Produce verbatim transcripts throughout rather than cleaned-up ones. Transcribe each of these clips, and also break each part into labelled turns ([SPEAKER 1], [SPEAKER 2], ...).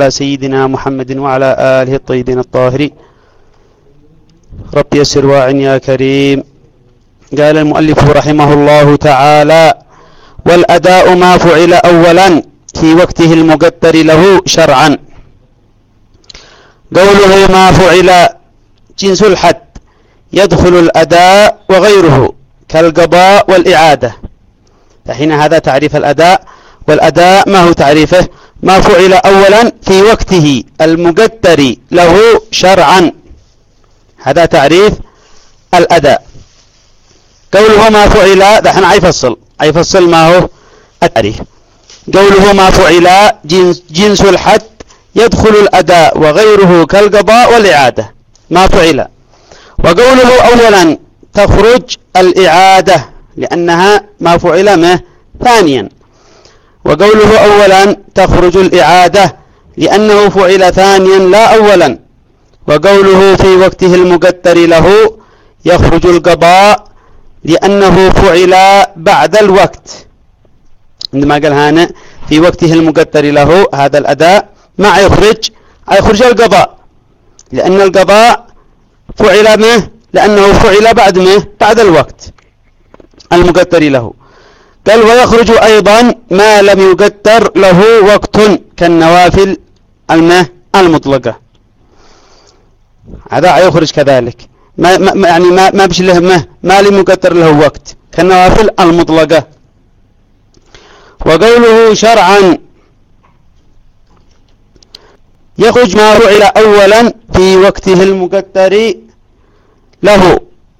[SPEAKER 1] على سيدنا محمد وعلى آله الطيبين الطاهرين. رب يسر واعن يا كريم. قال المؤلف رحمه الله تعالى: والأداء ما فعل أولا في وقته المقدر له شرعا. قوله ما فعل جنس الحد، يدخل الأداء وغيره كالقضاء والإعادة. فحين هذا تعريف الأداء، والأداء ما هو تعريفه؟ ما فعل أولا في وقته المقدر له شرعا، هذا تعريف الأداء. قوله ما فعل دحين عيفصل عيفصل ما هو التعريف. قوله ما فعل جنس, جنس الحد، يدخل الأداء وغيره كالقضاء والإعادة ما فعل. وقوله أولا تخرج الإعادة لأنها ما فعل ما ثانيا. وقوله أولا تخرج الإعادة لأنه فعل ثانيا لا أولا. وقوله في وقته المقدر له يخرج القضاء لأنه فعل بعد الوقت. عندما قال هنا في وقته المقدر له هذا الأداء ما يخرج يخرج القضاء، لأن القضاء فعل منه لأنه فعل بعد منه بعد الوقت المقدر له. قال ويخرج أيضا ما لم يقدر له وقت كالنوافل المه المطلقة، هذا يخرج كذلك. ما ما يعني ما ما بش له ما, ما لم يقدر له وقت كالنوافل المطلقة. وقوله شرعا يخرج ما فعل أولا في وقته المقدر له.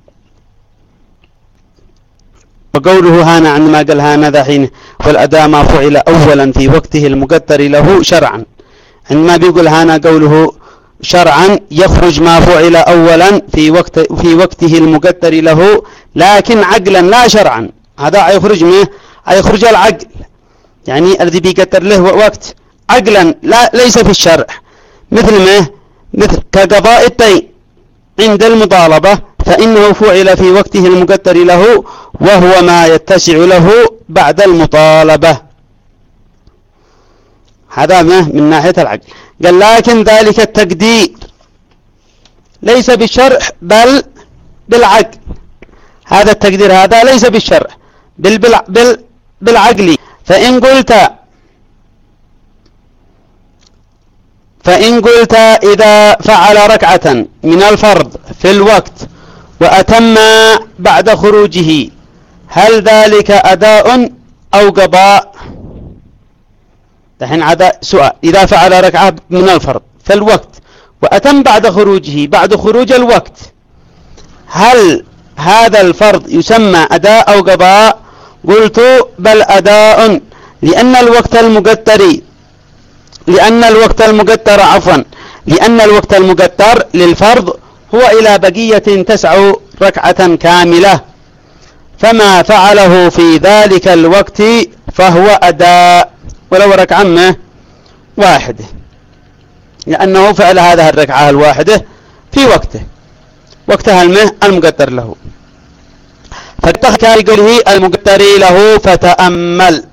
[SPEAKER 1] وقوله هنا عندما قال هنا ذا حين والأداء ما فعل أولا في وقته المقدر له شرعا، عندما بيقول هنا قوله شرعا يخرج ما فعل أولا في وقت في وقته المقدر له، لكن عقلا لا شرعا. هذا يخرج منه يخرج العقل، يعني الذي بيقدر له وقت عقلا لا ليس في الشرع، مثل ما مثل كقضاء الدين عند المطالبة فإنه فعل في وقته المقدر له وهو ما يتسع له بعد المطالبة، هذا ما من ناحية العقل. قال لكن ذلك التقدير ليس بالشرع بل بالعقل. هذا التقدير هذا ليس بالشرع بل بال بالعقل. فإن قلت فإن قلت إذا فعل ركعة من الفرض في الوقت وأتم بعد خروجه، هل ذلك أداء أو قضاء؟ دحين هذا سؤال. إذا فعل ركعة من الفرض في الوقت وأتم بعد خروجه بعد خروج الوقت، هل هذا الفرض يسمى أداء أو قضاء؟ قلت بل أداء، لأن الوقت المقدر لأن الوقت المقدر عفوا لأن الوقت المقدر للفرض هو إلى بقية تسع ركعة كاملة، فما فعله في ذلك الوقت فهو أداء ولو ركعة واحدة، لأنه فعل هذه الركعة الواحدة في وقته وقتها المه المقدر له. فاتخذ قوله المقدر له فتأمل.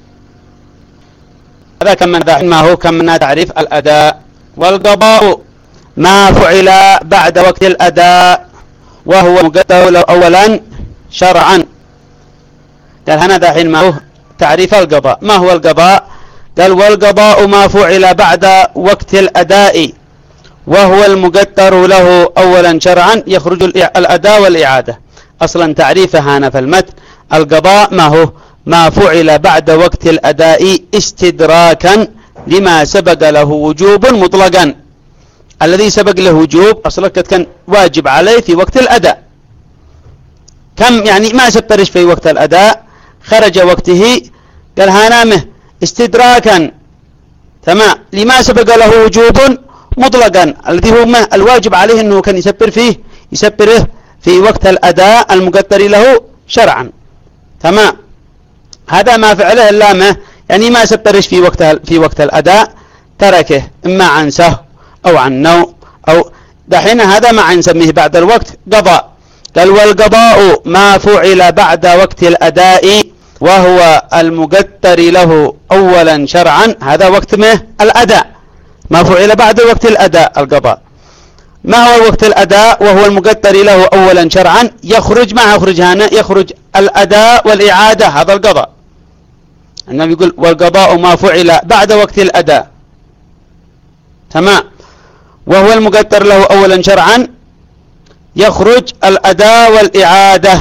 [SPEAKER 1] هذا كما ما هو كما تعريف الأداء. والقضاء ما فعل بعد وقت الأداء وهو مقدر له أولا شرعا. قال هنا دحين ما هو تعريف القضاء. ما هو القضاء؟ قال والقضاء ما فعل بعد وقت الأداء وهو المقدر له أولا شرعا يخرج الأداء والإعادة. أصلا تعريفه هنا في المتن القضاء ما هو ما فعل بعد وقت الأداء استدراكا لما سبق له وجوب مطلقا. الذي سبق له وجوب أصلا كان واجب عليه في وقت الأداء، كم يعني ما سبترش في وقت الأداء خرج وقته، قال هنامه استدراكا تمام لما سبق له وجوب مطلقا، الذي هو ما الواجب عليه أنه كان يسبر فيه يسبره في وقت الأداء المقدر له شرعا. تمام، هذا ما فعله إلا ما يعني ما سبرش في وقت في وقت الأداء، تركه إما عن سهو أو عن نوم أو دحين هذا ما نسميه بعد الوقت قضاء. قال والقضاء ما فعل بعد وقت الأداء وهو المقدر له أولا شرعا، هذا وقت ما الأداء ما فعل بعد وقت الأداء القضاء. ما هو وقت الأداء؟ وهو المقدر له أولا شرعا. يخرج ما يخرج هنا؟ يخرج الأداء والإعادة، هذا القضاء. النبي يقول والقضاء ما فعل بعد وقت الأداء، تمام. وهو المقدر له أولا شرعا يخرج الأداء والإعادة.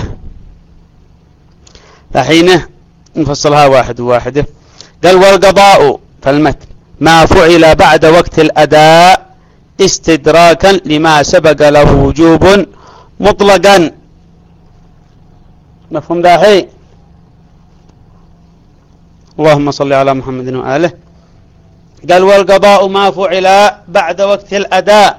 [SPEAKER 1] فحين نفصلها واحد واحدة. قال والقضاء فالمتن ما فعل بعد وقت الأداء استدراكا لما سبق له وجوب مطلقا. مفهوم داحي؟ اللهم صل على محمد وآله. قال والقضاء ما فعل بعد وقت الأداء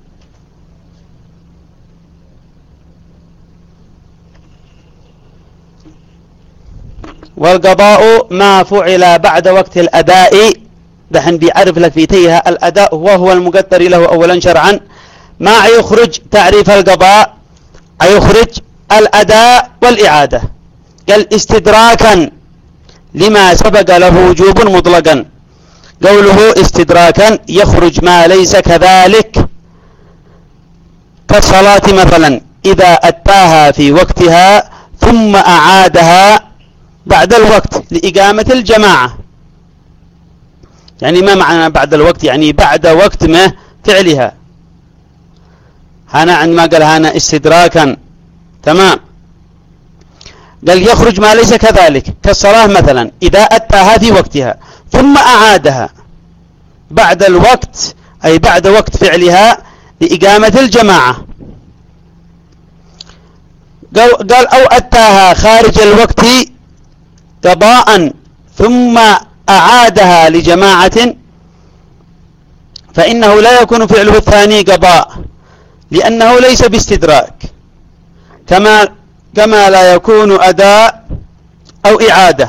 [SPEAKER 1] والقضاء ما فعل بعد وقت الأداء. دحين بيعرف لك في تيها الأداء وهو المقدر له أولا شرعا. ما يخرج تعريف القضاء؟ يخرج الأداء والإعادة. قال استدراكا لما سبق له وجوب مطلقا. قوله استدراكا يخرج ما ليس كذلك، كالصلاة مثلا إذا أتاها في وقتها ثم أعادها بعد الوقت لإقامة الجماعة. يعني ما معنى بعد الوقت؟ يعني بعد وقت ما فعلها. هنا عندما قال هنا استدراكا، تمام. قال يخرج ما ليس كذلك، كالصلاة مثلا إذا أتاها في وقتها ثم أعادها بعد الوقت، أي بعد وقت فعلها لإقامة الجماعة. قال أو أتاها خارج الوقت قضاء ثم أعادها لجماعة، فإنه لا يكون فعله الثاني قضاء، لأنه ليس باستدراك، كما كما لا يكون أداء أو إعادة،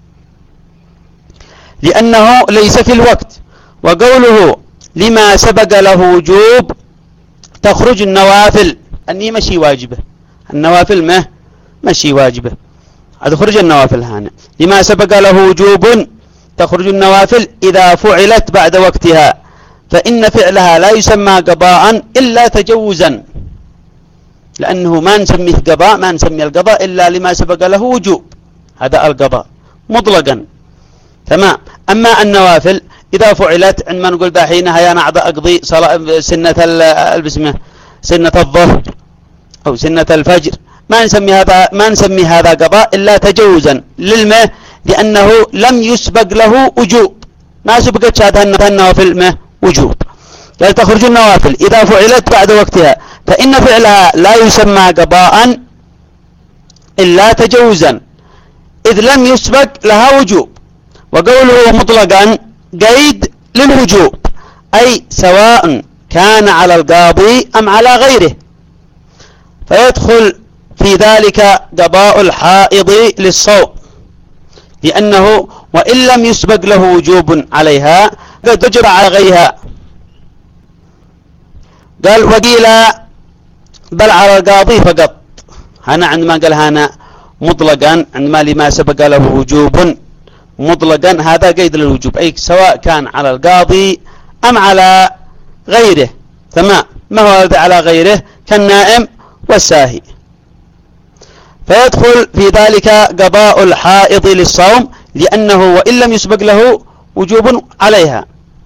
[SPEAKER 1] لأنه ليس في الوقت. وقوله لما سبق له وجوب تخرج النوافل، أني مشي واجبة، النوافل ما مشي واجبة، تخرج النوافل هنا. لما سبق له وجوب تخرج النوافل إذا فعلت بعد وقتها، فإن فعلها لا يسمى قضاء إلا تجوزا، لأنه ما نسميه قضاء، ما نسمي القضاء إلا لما سبق له وجوب، هذا القضاء مطلقا، تمام. أما النوافل إذا فعلت عندما نقول دحينها يا نعض أقضي صلاة سنة البسمة سنة الظهر أو سنة الفجر، ما نسمي هذا ما نسمي هذا قضاء إلا تجوزا للمه، لأنه لم يسبق له وجوب، ما سبقت هذا النوافل ما وجوب. قال تخرج النوافل إذا فعلت بعد وقتها، فإن فعلها لا يسمى قضاء إلا تجوزا، إذ لم يسبق لها وجوب. وقوله مطلقا قيد للوجوب، أي سواء كان على القاضي أم على غيره، فيدخل في ذلك قضاء الحائض للصوم، لأنه وإن لم يسبق له وجوب عليها قد تجرى على غيرها. قال وقيل بل على القاضي فقط. هنا عندما قال هنا مطلقا عندما لما سبق له وجوب مطلقا، هذا قيد للوجوب، أي سواء كان على القاضي أم على غيره، تمام. ما هو هذا على غيره؟ كالنائم والساهي. فيدخل في ذلك قضاء الحائض للصوم، لأنه وإن لم يسبق له وجوب عليها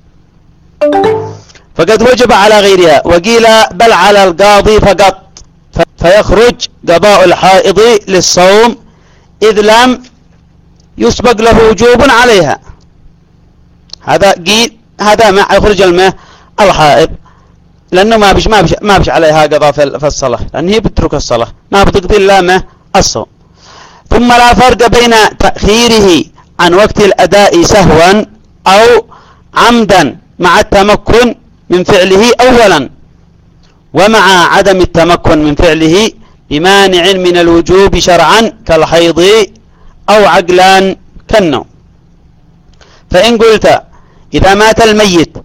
[SPEAKER 1] فقد وجب على غيرها. وقيل بل على القاضي فقط، فيخرج قضاء الحائض للصوم إذ لم يسبق له وجوب عليها. هذا قيل هذا ما يخرج الماء الحائض، لأنه ما بش ما بش ما بش عليها قضاء في الصلاة، لأن هي بتترك الصلاة، ما بتقضي إلا ما الصوم. ثم لا فرق بين تأخيره عن وقت الأداء سهوا أو عمدا مع التمكن من فعله أولا، ومع عدم التمكن من فعله بمانع من الوجوب شرعا كالحيض أو عقلا كالنوم. فإن قلت إذا مات الميت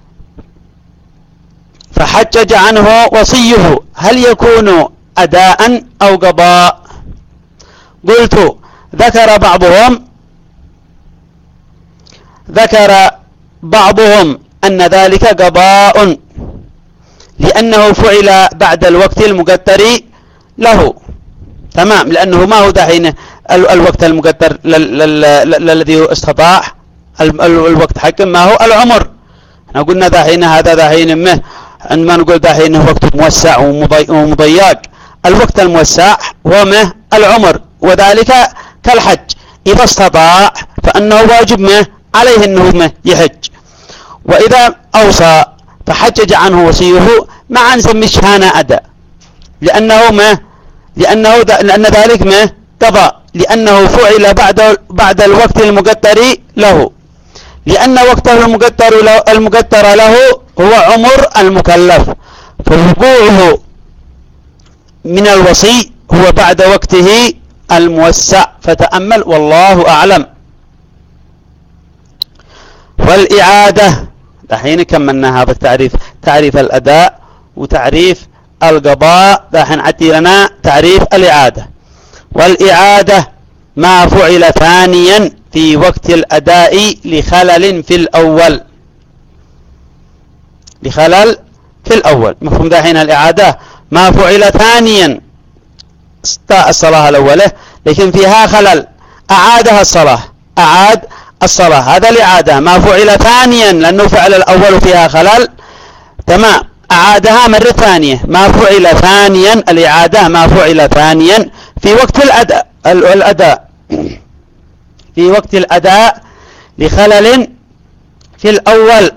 [SPEAKER 1] فحجج عنه وصيه هل يكون أداء أو قضاء؟ قلت ذكر بعضهم ذكر بعضهم أن ذلك قضاء لأنه فعل بعد الوقت المقدر له. تمام، لأنه ما هو دحين الوقت المقدر الذي استطاع الوقت حقا ما هو العمر. احنا قلنا دحين هذا دحين ما عندما نقول دحين وقت موسع ومضيق، الوقت الموسع هو ما العمر، وذلك كالحج إذا استطاع فأنه واجب ما عليه أنه ما يحج، وإذا أوصى فحجج عنه وصيه ما نسميه شهانة أداء، لأنه ما لأنه لأن ذلك ما قضاء، لأنه فعل بعد بعد الوقت المقدر له، لأن وقته المقدر له, المقدر له هو عمر المكلف، فوقوعه من الوصي هو بعد وقته الموسع. فتأمل والله أعلم. والإعادة دحين كملنا هذا التعريف، تعريف الأداء وتعريف القضاء، دحين عدي لنا تعريف الإعادة. والإعادة ما فعل ثانيا في وقت الأداء لخلل في الأول، لخلل في الأول. مفهوم دحين الإعادة ما فعل ثانيا الصلاة الأولى لكن فيها خلل، أعادها الصلاة، أعاد الصلاة، هذا الإعادة ما فعل ثانيا لأنه فعل الأول فيها خلل. تمام، أعادها مرة ثانية. ما فعل ثانيا، الإعادة ما فعل ثانيا في وقت الأداء الأداء في وقت الأداء لخلل في الأول.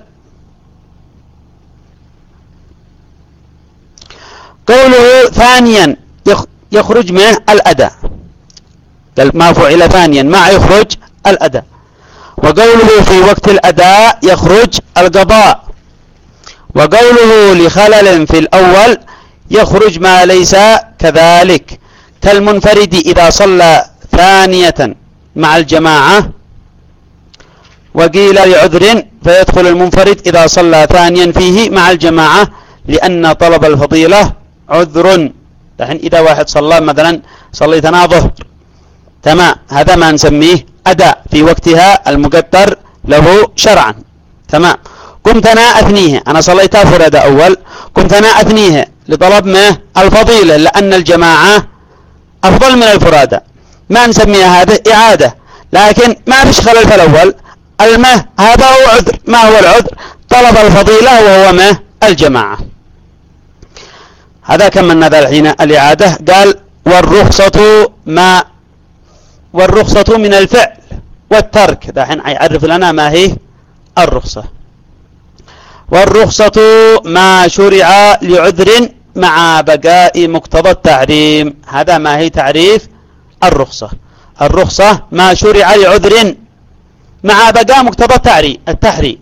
[SPEAKER 1] قوله ثانيا يخرج منه الأداء، ما فعل ثانيا ما يخرج الأداء. وقوله في وقت الأداء يخرج القضاء. وقوله لخلل في الأول يخرج ما ليس كذلك، كالمنفرد إذا صلى ثانية مع الجماعة، وقيل لعذر فيدخل المنفرد إذا صلى ثانيا فيه مع الجماعة لأن طلب الفضيلة عذر. الحين إذا واحد صلى مثلا صليتنا ظهر، تمام، هذا ما نسميه أداء في وقتها المقدر له شرعا. تمام، قمت أنا أثنيه، أنا صليتها فرد أول، قمت أنا أثنيه لطلب ما الفضيلة لأن الجماعة أفضل من الفرادة، ما نسميها هذا إعادة، لكن ما فيش خلل في الأول. المه هذا هو عذر. ما هو العذر؟ طلب الفضيلة وهو ما الجماعة. هذا كملنا ذا الحين الإعادة. قال والرخصة ما والرخصة من الفعل والترك. دحين يعرف لنا ما هي الرخصة. والرخصة ما شرع لعذر مع بقاء مقتضى التحريم. هذا ما هي تعريف الرخصة. الرخصة ما شرع لعذر مع بقاء مقتضى التحريم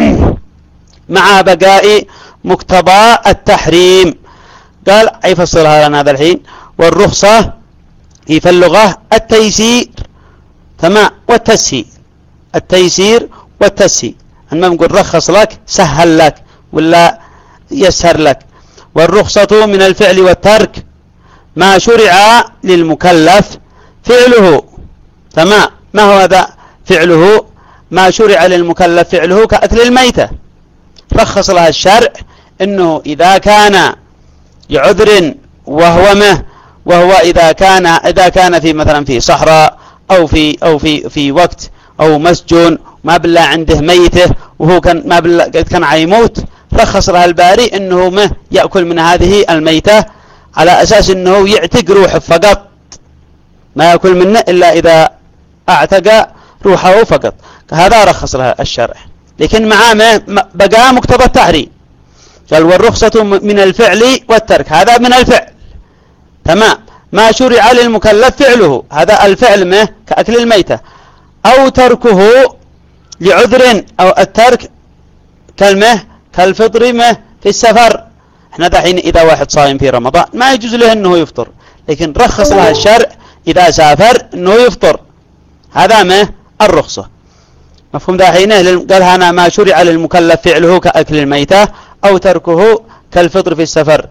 [SPEAKER 1] مع بقاء مقتضى التحريم. قال يفصلها لنا هذا الحين. والرخصة هي في اللغة التيسير، تمام، والتسهيل. التيسير والتسهيل، عندما نقول رخص لك سهل لك ولا يسهر لك. والرخصة من الفعل والترك ما شرع للمكلف فعله. تمام، ما هو هذا فعله؟ ما شرع للمكلف فعله كأكل الميتة. رخص لها الشرع انه اذا كان لعذر وهو ما وهو اذا كان اذا كان في مثلا في صحراء او في او في في وقت او مسجون ما بالله عنده ميته وهو كان ما بالله كان عيموت، رخص لها الباري انه ما ياكل من هذه الميته على اساس انه يعتق روحه فقط، ما ياكل منه الا اذا اعتق روحه فقط. هذا رخص لها الشرع، لكن مع ما بقى مقتضى التحريم. قال والرخصة من الفعل والترك. هذا من الفعل، تمام، ما شرع للمكلف فعله، هذا الفعل ما كأكل الميتة، أو تركه لعذر، أو الترك كالمه كالفطر ما في السفر. احنا دحين إذا واحد صايم في رمضان ما يجوز له أنه يفطر، لكن رخص لها الشرع إذا سافر أنه يفطر. هذا ما الرخصة. مفهوم دحين؟ قال هنا ما شرع للمكلف فعله كأكل الميتة أو تركه كالفطر في السفر.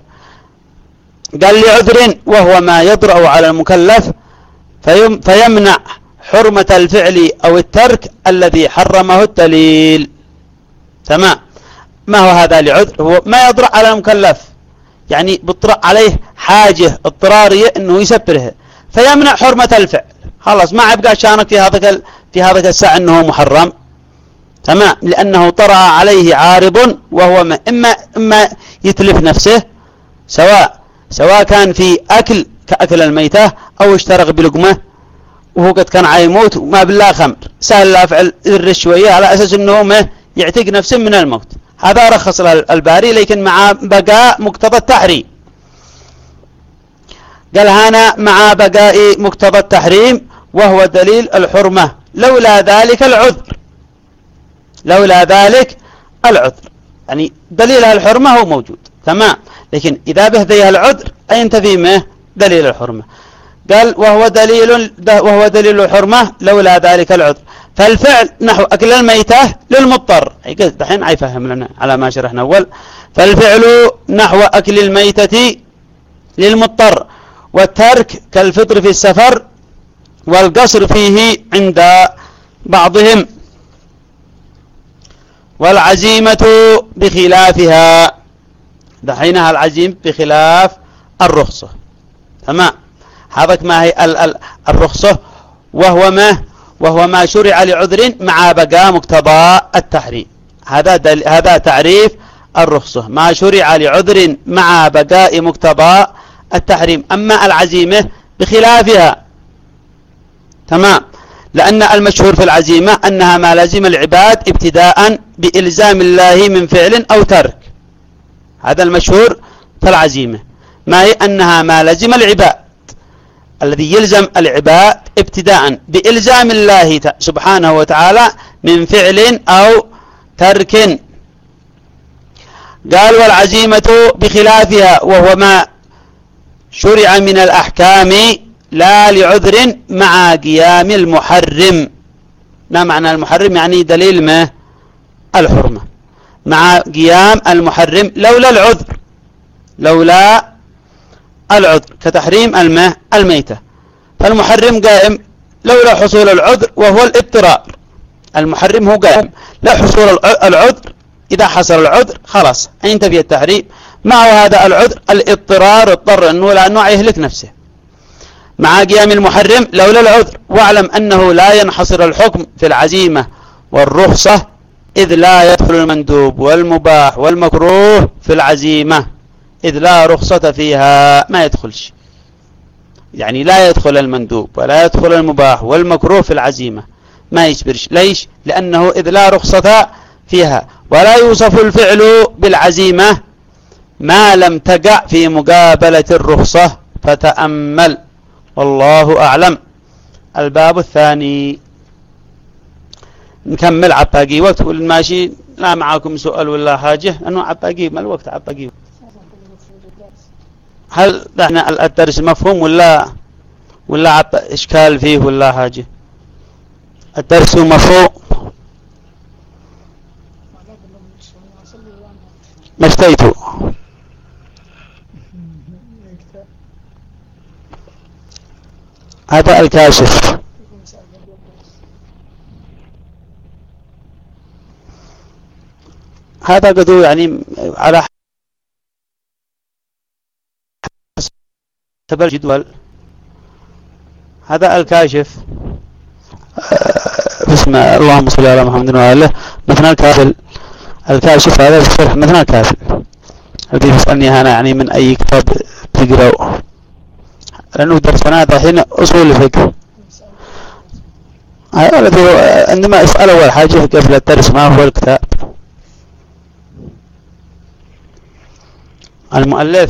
[SPEAKER 1] قال لعذر وهو ما يطرأ على المكلف فيمنع حرمة الفعل أو الترك الذي حرمه الدليل. تمام، ما هو هذا لعذر؟ هو ما يطرأ على المكلف، يعني بيطرأ عليه حاجة اضطرارية انه يسبرها فيمنع حرمة الفعل، خلاص ما يبقى شانك في هذا في هذا الساعة انه محرم، تمام، لانه طرأ عليه عارض وهو ما اما اما يتلف نفسه، سواء سواء كان في اكل كأكل الميتة او اشترك بلقمة وهو قد كان عايموت وما بالله خمر، سهل لا فعل الرشوية على اساس انه ما يعتق نفسه من الموت، هذا رخص الباري لكن مع بقاء مقتضى التحريم. قال هنا مع بقاء مقتضى التحريم وهو دليل الحرمة لولا ذلك العذر، لولا ذلك العذر، يعني دليل الحرمة هو موجود تمام، لكن إذا بهذه العذر ينتفي منه دليل الحرمة. قال وهو دليل وهو دليل الحرمة لولا ذلك العذر، فالفعل نحو أكل الميتة للمضطر، دحين عيفهم لنا على ما شرحنا أول، فالفعل نحو أكل الميتة للمضطر، والترك كالفطر في السفر والقصر فيه عند بعضهم، والعزيمة بخلافها، دحينها العزيمة بخلاف الرخصة، تمام، هذا ما هي الرخصة وهو ما وهو ما شرع لعذر مع بقاء مقتضى التحريم، هذا هذا تعريف الرخصة، ما شرع لعذر مع بقاء مقتضى التحريم. أما العزيمة بخلافها، تمام، لأن المشهور في العزيمة أنها ما لازم العباد ابتداء بإلزام الله من فعل أو ترك، هذا المشهور في العزيمة، ما هي أنها ما لازم العباد الذي يلزم العباد ابتداء بإلزام الله سبحانه وتعالى من فعل أو ترك. قال والعزيمة بخلافها وهو ما شرع من الأحكام لا لعذر مع قيام المحرم، ما معنى المحرم؟ يعني دليل ما الحرمة، مع قيام المحرم لولا العذر، لولا العذر كتحريم الماء الميتة، فالمحرم قائم لولا حصول العذر وهو الاضطرار، المحرم هو قائم لا حصول العذر، إذا حصل العذر خلاص ينتفي التحريم، معه هذا العذر الاضطرار اضطر أنه لأنه يهلك نفسه، مع قيام المحرم لولا العذر. واعلم أنه لا ينحصر الحكم في العزيمة والرخصة، إذ لا يدخل المندوب والمباح والمكروه في العزيمة، إذ لا رخصة فيها، ما يدخلش، يعني لا يدخل المندوب ولا يدخل المباح والمكروه في العزيمة، ما يجبرش، ليش؟ لأنه إذ لا رخصة فيها، ولا يوصف الفعل بالعزيمة ما لم تقع في مقابلة الرخصة، فتأمل والله أعلم. الباب الثاني نكمل عباقي وقت والماشي، لا معاكم سؤال ولا حاجة أنه عباقي ما الوقت عباقي. هل احنا الدرس مفهوم ولا ولا عب إشكال فيه ولا حاجة؟ الدرس مفهوم ما اشتيته. هذا الكاشف، هذا قدو يعني على حسب الجدول، هذا الكاشف بسم اللهم صل على محمد وعلى مثنى الكافل، الكاشف هذا الشرح مثنى الكافل، الذي يسألني هنا يعني من أي كتاب تقرأه، لأنه درسنا هذا حين أصول الفقه، عندما أسأل أول حاجة قبل الدرس ما هو الكتاب. المؤلف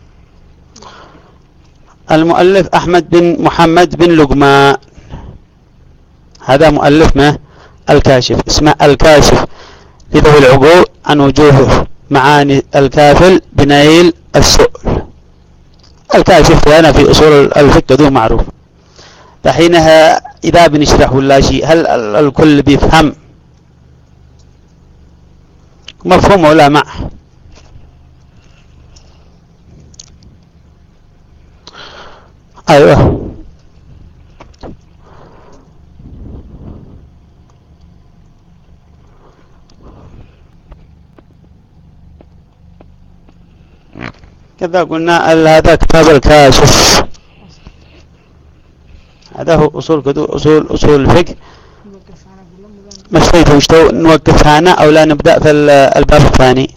[SPEAKER 1] المؤلف أحمد بن محمد بن لقمان، هذا مؤلف ما الكاشف، اسمه الكاشف لذوي العقول عن وجوه معاني الكافل بنيل السؤل. الكاشف هنا في أصول الفقه ذو معروف، فحينها إذا بنشرح ولا شيء هل الكل بيفهم مفهوم ولا مع؟ أيوه كذا قلنا هذا كتاب الكاشف، هذا هو أصول كتب أصول أصول الفقه. ما اشتيت وشتو نوقف هنا أو لا نبدأ في الباب الثاني؟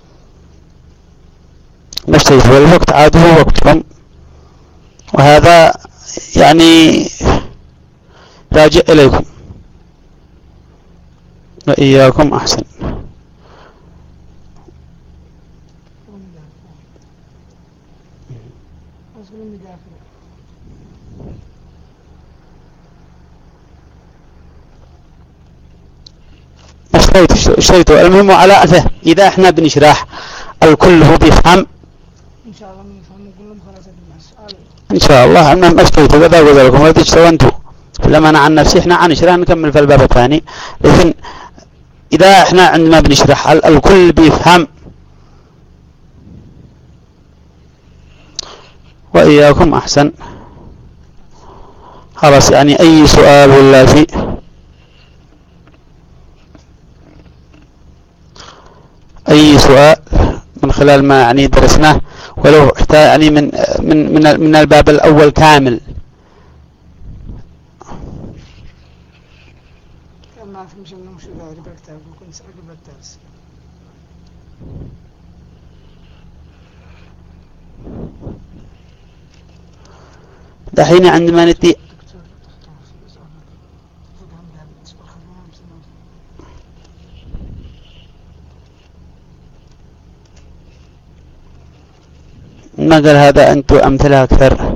[SPEAKER 1] ما اشتيت، والوقت عاد هو وقتكم، وهذا يعني راجع إليكم وإياكم أحسن. اشتيت اشتيت المهم على أثه إذا احنا بنشرح الكل هو بيفهم
[SPEAKER 2] إن شاء الله بنفهم كلهم خلاص المسألة
[SPEAKER 1] إن شاء الله. المهم اشتيت كذا وقال لكم ولا تشتوا أنتوا، لما أنا عن نفسي احنا عن نشرح نكمل في الباب الثاني، لكن إذا احنا عندما بنشرح الكل بيفهم وإياكم أحسن. خلاص يعني أي سؤال ولا شيء، أي سؤال من خلال ما يعني درسناه، ولو حتى يعني من من من من الباب الأول كامل.
[SPEAKER 2] كان ما في مشان نمشي بعد بكتاب وكنت سأقبل الدرس.
[SPEAKER 1] دحين عندما نتي ما قال هذا أنتم أمثلها أكثر.